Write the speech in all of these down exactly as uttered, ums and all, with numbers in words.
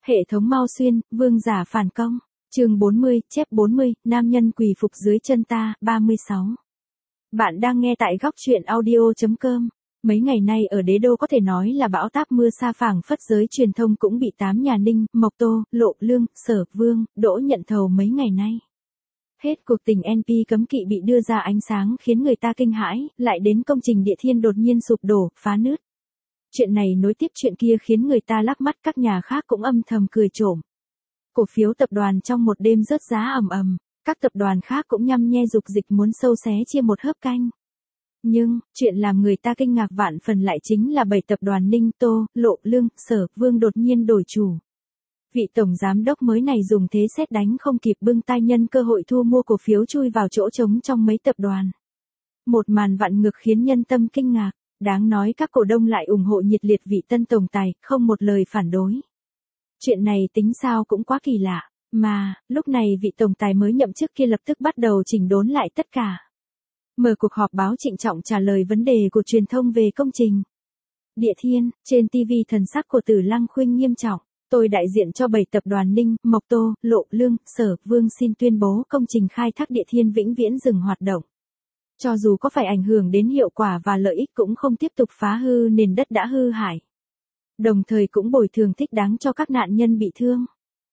Hệ thống Mao Xuyên, vương giả phản công. Chương bốn mươi, chép bốn mươi, nam nhân quỳ phục dưới chân ta, ba mươi sáu. Bạn đang nghe tại góc truyện audio chấm com. Mấy ngày nay ở đế đô có thể nói là bão táp mưa sa phảng phất, giới truyền thông cũng bị tám nhà Ninh, Mộc Tô, Lộ Lương, Sở Vương, Đỗ nhận thầu mấy ngày nay. Hết cuộc tình en pê cấm kỵ bị đưa ra ánh sáng khiến người ta kinh hãi, lại đến công trình Địa Thiên đột nhiên sụp đổ, phá nứt. Chuyện này nối tiếp chuyện kia khiến người ta lắc mắt, các nhà khác cũng âm thầm cười trộm. Cổ phiếu tập đoàn trong một đêm rớt giá ầm ầm, các tập đoàn khác cũng nhăm nhe dục dịch muốn sâu xé chia một hớp canh. Nhưng, chuyện làm người ta kinh ngạc vạn phần lại chính là bảy tập đoàn Ninh, Tô, Lộ, Lương, Sở, Vương đột nhiên đổi chủ. Vị tổng giám đốc mới này dùng thế sét đánh không kịp bưng tay nhân cơ hội thu mua cổ phiếu chui vào chỗ trống trong mấy tập đoàn. Một màn vặn ngược khiến nhân tâm kinh ngạc, đáng nói các cổ đông lại ủng hộ nhiệt liệt vị tân tổng tài, không một lời phản đối. Chuyện này tính sao cũng quá kỳ lạ, mà, lúc này vị tổng tài mới nhậm chức kia lập tức bắt đầu chỉnh đốn lại tất cả. Mở cuộc họp báo trịnh trọng trả lời vấn đề của truyền thông về công trình Địa Thiên, trên ti vi thần sắc của Tử Lăng Khuynh nghiêm trọng. Tôi đại diện cho bảy tập đoàn Ninh, Mộc Tô, Lộ Lương, Sở, Vương xin tuyên bố công trình khai thác Địa Thiên vĩnh viễn dừng hoạt động. Cho dù có phải ảnh hưởng đến hiệu quả và lợi ích cũng không tiếp tục phá hư nền đất đã hư hại. Đồng thời cũng bồi thường thích đáng cho các nạn nhân bị thương.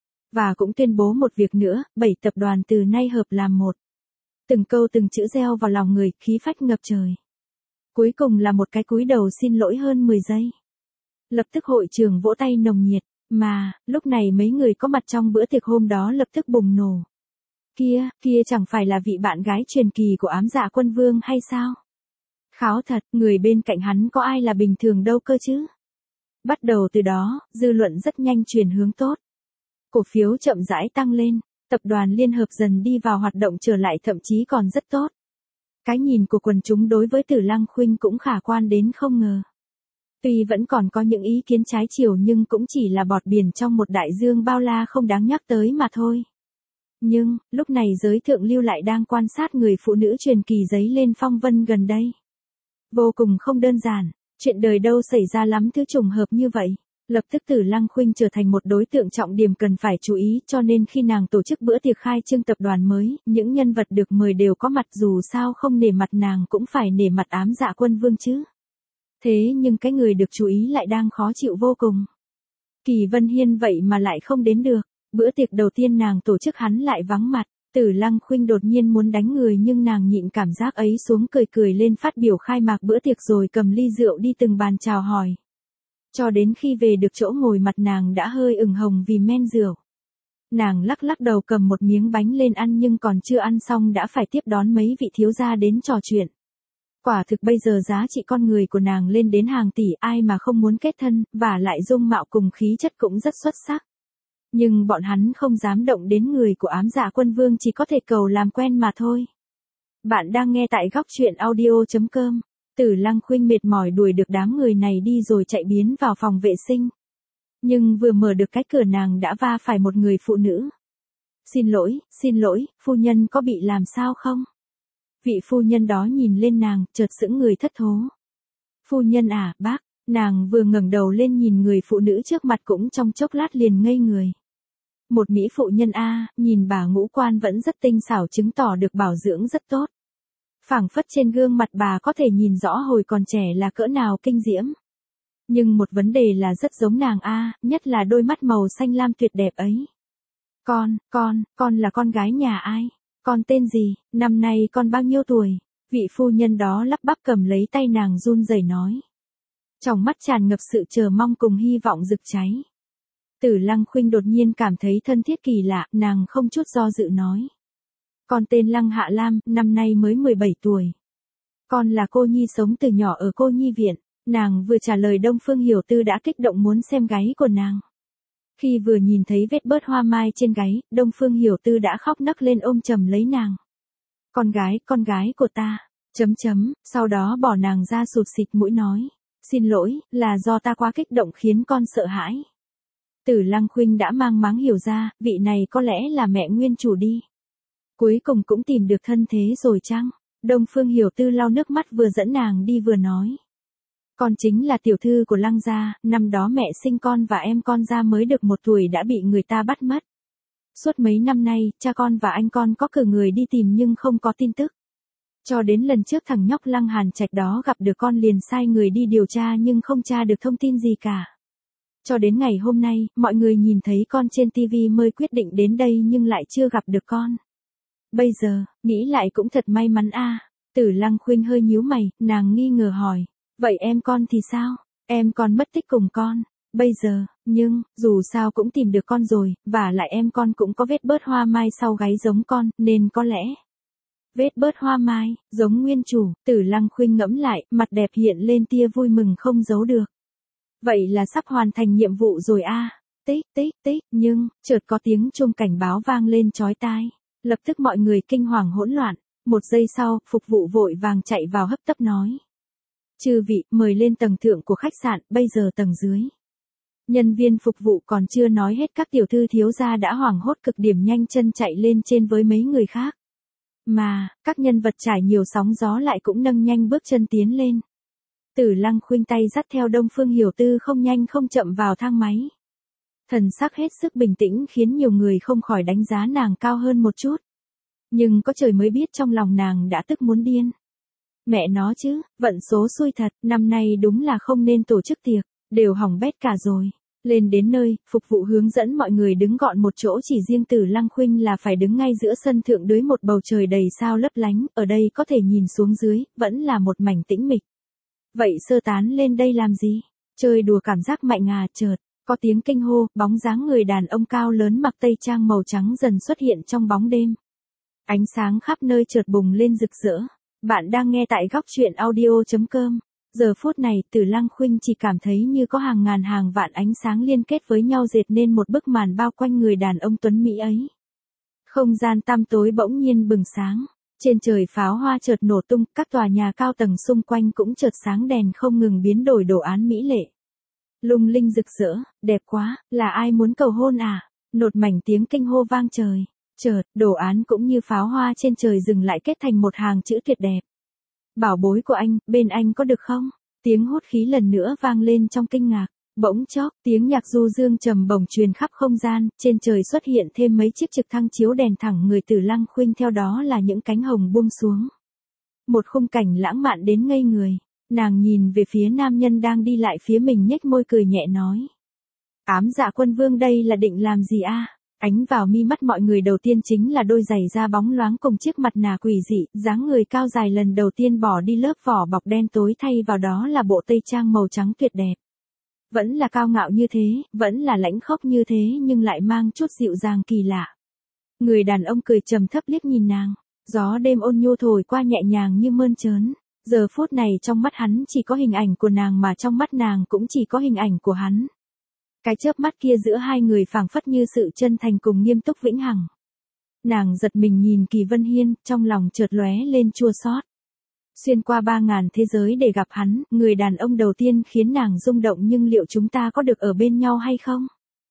Và cũng tuyên bố một việc nữa, bảy tập đoàn từ nay hợp làm một. Từng câu từng chữ gieo vào lòng người, khí phách ngập trời. Cuối cùng là một cái cúi đầu xin lỗi hơn mười giây. Lập tức hội trường vỗ tay nồng nhiệt, mà, lúc này mấy người có mặt trong bữa tiệc hôm đó lập tức bùng nổ. Kia, kia chẳng phải là vị bạn gái truyền kỳ của Ám Dạ Quân Vương hay sao? Kháo thật, người bên cạnh hắn có ai là bình thường đâu cơ chứ? Bắt đầu từ đó, dư luận rất nhanh chuyển hướng tốt. Cổ phiếu chậm rãi tăng lên, tập đoàn liên hợp dần đi vào hoạt động trở lại, thậm chí còn rất tốt. Cái nhìn của quần chúng đối với Tử Lăng Khuynh cũng khả quan đến không ngờ. Tuy vẫn còn có những ý kiến trái chiều nhưng cũng chỉ là bọt biển trong một đại dương bao la không đáng nhắc tới mà thôi. Nhưng, lúc này giới thượng lưu lại đang quan sát người phụ nữ truyền kỳ dấy lên phong vân gần đây. Vô cùng không đơn giản, chuyện đời đâu xảy ra lắm thứ trùng hợp như vậy. Lập tức Tử Lăng Khuynh trở thành một đối tượng trọng điểm cần phải chú ý, cho nên khi nàng tổ chức bữa tiệc khai trương tập đoàn mới, những nhân vật được mời đều có mặt, dù sao không nể mặt nàng cũng phải nể mặt Ám Dạ Quân Vương chứ. Thế nhưng cái người được chú ý lại đang khó chịu vô cùng. Kỳ Vân Hiên vậy mà lại không đến được, bữa tiệc đầu tiên nàng tổ chức hắn lại vắng mặt. Tử Lăng Khuynh đột nhiên muốn đánh người nhưng nàng nhịn cảm giác ấy xuống, cười cười lên phát biểu khai mạc bữa tiệc rồi cầm ly rượu đi từng bàn chào hỏi. Cho đến khi về được chỗ ngồi mặt nàng đã hơi ửng hồng vì men rượu. Nàng lắc lắc đầu cầm một miếng bánh lên ăn nhưng còn chưa ăn xong đã phải tiếp đón mấy vị thiếu gia đến trò chuyện. Quả thực bây giờ giá trị con người của nàng lên đến hàng tỷ, ai mà không muốn kết thân, và lại dung mạo cùng khí chất cũng rất xuất sắc. Nhưng bọn hắn không dám động đến người của Ám Dạ Quân Vương, chỉ có thể cầu làm quen mà thôi. Bạn đang nghe tại góc truyện audio chấm com. Tử Lăng Khuynh mệt mỏi đuổi được đám người này đi rồi chạy biến vào phòng vệ sinh. Nhưng vừa mở được cái cửa nàng đã va phải một người phụ nữ. Xin lỗi, xin lỗi, phu nhân có bị làm sao không? Vị phu nhân đó nhìn lên nàng, chợt sững người thất thố. Phu nhân à, bác, nàng vừa ngẩng đầu lên nhìn người phụ nữ trước mặt cũng trong chốc lát liền ngây người. Một mỹ phụ nhân a, nhìn bà ngũ quan vẫn rất tinh xảo, chứng tỏ được bảo dưỡng rất tốt. Phảng phất trên gương mặt bà có thể nhìn rõ hồi còn trẻ là cỡ nào kinh diễm. Nhưng một vấn đề là rất giống nàng a, nhất là đôi mắt màu xanh lam tuyệt đẹp ấy. Con, con, con là con gái nhà ai? Con tên gì? Năm nay con bao nhiêu tuổi? Vị phu nhân đó lắp bắp cầm lấy tay nàng run rẩy nói. Trong mắt tràn ngập sự chờ mong cùng hy vọng rực cháy. Tử Lăng Khuynh đột nhiên cảm thấy thân thiết kỳ lạ, nàng không chút do dự nói. Con tên Lăng Hạ Lam, năm nay mới mười bảy tuổi. Con là cô nhi sống từ nhỏ ở cô nhi viện. Nàng vừa trả lời Đông Phương Hiểu Tư đã kích động muốn xem gáy của nàng. Khi vừa nhìn thấy vết bớt hoa mai trên gáy, Đông Phương Hiểu Tư đã khóc nấc lên ôm chầm lấy nàng. Con gái, con gái của ta, chấm chấm, sau đó bỏ nàng ra sụt xịt mũi nói. Xin lỗi, là do ta quá kích động khiến con sợ hãi. Tử Lăng Khuynh đã mang máng hiểu ra, vị này có lẽ là mẹ nguyên chủ đi. Cuối cùng cũng tìm được thân thế rồi chăng? Đông Phương Hiểu Tư lau nước mắt vừa dẫn nàng đi vừa nói. Con chính là tiểu thư của Lăng gia, năm đó mẹ sinh con và em con ra mới được một tuổi đã bị người ta bắt mất. Suốt mấy năm nay, cha con và anh con có cử người đi tìm nhưng không có tin tức. Cho đến lần trước thằng nhóc Lăng Hàn Trạch đó gặp được con liền sai người đi điều tra nhưng không tra được thông tin gì cả. Cho đến ngày hôm nay, mọi người nhìn thấy con trên tivi mới quyết định đến đây nhưng lại chưa gặp được con. Bây giờ, nghĩ lại cũng thật may mắn a. Tử Lăng Khuynh hơi nhíu mày, nàng nghi ngờ hỏi. Vậy em con thì sao? Em con mất tích cùng con. Bây giờ, nhưng, dù sao cũng tìm được con rồi, và lại em con cũng có vết bớt hoa mai sau gáy giống con, nên có lẽ. Vết bớt hoa mai, giống nguyên chủ, Tử Lăng Khuynh ngẫm lại, mặt đẹp hiện lên tia vui mừng không giấu được. Vậy là sắp hoàn thành nhiệm vụ rồi a. Tích, tích, tích, nhưng, chợt có tiếng chuông cảnh báo vang lên chói tai. Lập tức mọi người kinh hoàng hỗn loạn. Một giây sau, phục vụ vội vàng chạy vào hấp tấp nói. Chư vị, mời lên tầng thượng của khách sạn, bây giờ tầng dưới. Nhân viên phục vụ còn chưa nói hết các tiểu thư thiếu gia đã hoảng hốt cực điểm nhanh chân chạy lên trên với mấy người khác. Mà, các nhân vật trải nhiều sóng gió lại cũng nâng nhanh bước chân tiến lên. Tử Lăng Khuynh tay dắt theo Đông Phương Hiểu Tư không nhanh không chậm vào thang máy. Thần sắc hết sức bình tĩnh khiến nhiều người không khỏi đánh giá nàng cao hơn một chút. Nhưng có trời mới biết trong lòng nàng đã tức muốn điên. Mẹ nó chứ, vận số xui thật, năm nay đúng là không nên tổ chức tiệc, đều hỏng bét cả rồi. Lên đến nơi, phục vụ hướng dẫn mọi người đứng gọn một chỗ, chỉ riêng Tử Lăng Khuynh là phải đứng ngay giữa sân thượng dưới một bầu trời đầy sao lấp lánh, ở đây có thể nhìn xuống dưới, vẫn là một mảnh tĩnh mịch. Vậy sơ tán lên đây làm gì? Chơi đùa cảm giác mạnh à, chợt có tiếng kinh hô, bóng dáng người đàn ông cao lớn mặc tây trang màu trắng dần xuất hiện trong bóng đêm. Ánh sáng khắp nơi chợt bùng lên rực rỡ. Bạn đang nghe tại góc truyện audio chấm com. Giờ phút này, Tử Lăng Khuynh chỉ cảm thấy như có hàng ngàn hàng vạn ánh sáng liên kết với nhau dệt nên một bức màn bao quanh người đàn ông tuấn mỹ ấy. Không gian tăm tối bỗng nhiên bừng sáng. Trên trời pháo hoa chợt nổ tung, các tòa nhà cao tầng xung quanh cũng chợt sáng đèn không ngừng biến đổi đồ án mỹ lệ. Lung linh rực rỡ, đẹp quá, là ai muốn cầu hôn à? Nột mảnh tiếng kinh hô vang trời. Chợt, đồ án cũng như pháo hoa trên trời dừng lại kết thành một hàng chữ tuyệt đẹp. Bảo bối của anh, bên anh có được không? Tiếng hốt khí lần nữa vang lên trong kinh ngạc. Bỗng chốc, tiếng nhạc du dương trầm bổng truyền khắp không gian, trên trời xuất hiện thêm mấy chiếc trực thăng chiếu đèn thẳng người Tử Lăng Khuynh, theo đó là những cánh hồng buông xuống. Một khung cảnh lãng mạn đến ngây người. Nàng nhìn về phía nam nhân đang đi lại phía mình nhếch môi cười nhẹ nói. Ám Dạ Quân Vương đây là định làm gì a? Ánh vào mi mắt mọi người đầu tiên chính là đôi giày da bóng loáng cùng chiếc mặt nạ quỷ dị, dáng người cao dài lần đầu tiên bỏ đi lớp vỏ bọc đen tối, thay vào đó là bộ tây trang màu trắng tuyệt đẹp. Vẫn là cao ngạo như thế, vẫn là lãnh khốc như thế nhưng lại mang chút dịu dàng kỳ lạ. Người đàn ông cười trầm thấp liếc nhìn nàng, gió đêm ôn nhu thổi qua nhẹ nhàng như mơn trớn. Giờ phút này trong mắt hắn chỉ có hình ảnh của nàng mà trong mắt nàng cũng chỉ có hình ảnh của hắn. Cái chớp mắt kia giữa hai người phảng phất như sự chân thành cùng nghiêm túc vĩnh hằng. Nàng giật mình nhìn Kỳ Vân Hiên, trong lòng chợt lóe lên chua xót. Xuyên qua ba ngàn thế giới để gặp hắn, người đàn ông đầu tiên khiến nàng rung động, nhưng liệu chúng ta có được ở bên nhau hay không?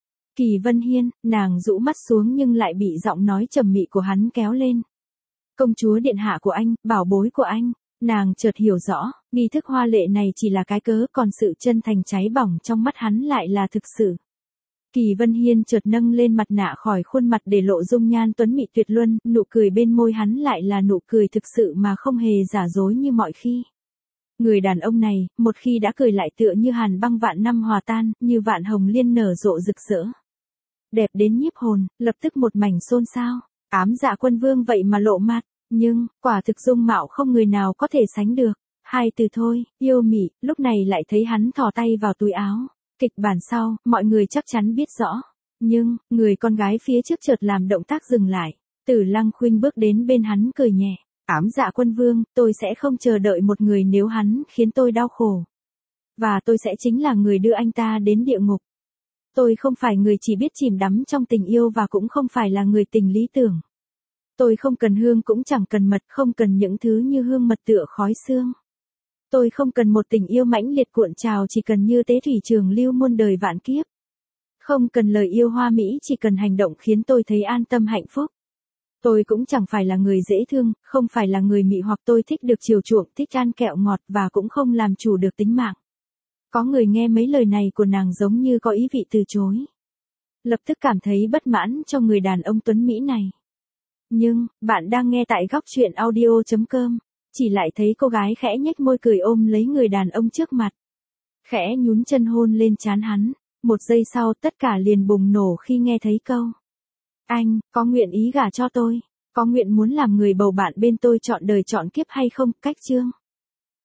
Kỳ Vân Hiên, nàng rũ mắt xuống nhưng lại bị giọng nói trầm mị của hắn kéo lên. Công chúa điện hạ của anh, bảo bối của anh. Nàng chợt hiểu rõ, nghi thức hoa lệ này chỉ là cái cớ, còn sự chân thành cháy bỏng trong mắt hắn lại là thực sự. Kỳ Vân Hiên chợt nâng lên mặt nạ khỏi khuôn mặt để lộ dung nhan tuấn mỹ tuyệt luân, nụ cười bên môi hắn lại là nụ cười thực sự mà không hề giả dối như mọi khi. Người đàn ông này, một khi đã cười lại tựa như hàn băng vạn năm hòa tan, như vạn hồng liên nở rộ rực rỡ. Đẹp đến nhiếp hồn, lập tức một mảnh xôn xao. Ám Dạ Quân Vương vậy mà lộ mặt. Nhưng, quả thực dung mạo không người nào có thể sánh được. Hai từ thôi, yêu mị, lúc này lại thấy hắn thò tay vào túi áo. Kịch bản sau, mọi người chắc chắn biết rõ. Nhưng, người con gái phía trước chợt làm động tác dừng lại. Tử Lăng Khuynh bước đến bên hắn cười nhẹ. Ám Dạ Quân Vương, tôi sẽ không chờ đợi một người nếu hắn khiến tôi đau khổ. Và tôi sẽ chính là người đưa anh ta đến địa ngục. Tôi không phải người chỉ biết chìm đắm trong tình yêu và cũng không phải là người tình lý tưởng. Tôi không cần hương cũng chẳng cần mật, không cần những thứ như hương mật tựa khói xương. Tôi không cần một tình yêu mãnh liệt cuộn trào, chỉ cần như tế thủy trường lưu muôn đời vạn kiếp. Không cần lời yêu hoa mỹ, chỉ cần hành động khiến tôi thấy an tâm hạnh phúc. Tôi cũng chẳng phải là người dễ thương, không phải là người mị hoặc, tôi thích được chiều chuộng, thích ăn kẹo ngọt và cũng không làm chủ được tính mạng. Có người nghe mấy lời này của nàng giống như có ý vị từ chối. Lập tức cảm thấy bất mãn cho người đàn ông tuấn Mỹ này. Nhưng, bạn đang nghe tại góc chuyện audio chấm com, chỉ lại thấy cô gái khẽ nhếch môi cười ôm lấy người đàn ông trước mặt. Khẽ nhún chân hôn lên trán hắn, một giây sau tất cả liền bùng nổ khi nghe thấy câu. Anh, có nguyện ý gả cho tôi? Có nguyện muốn làm người bầu bạn bên tôi trọn đời trọn kiếp hay không? Cách chương.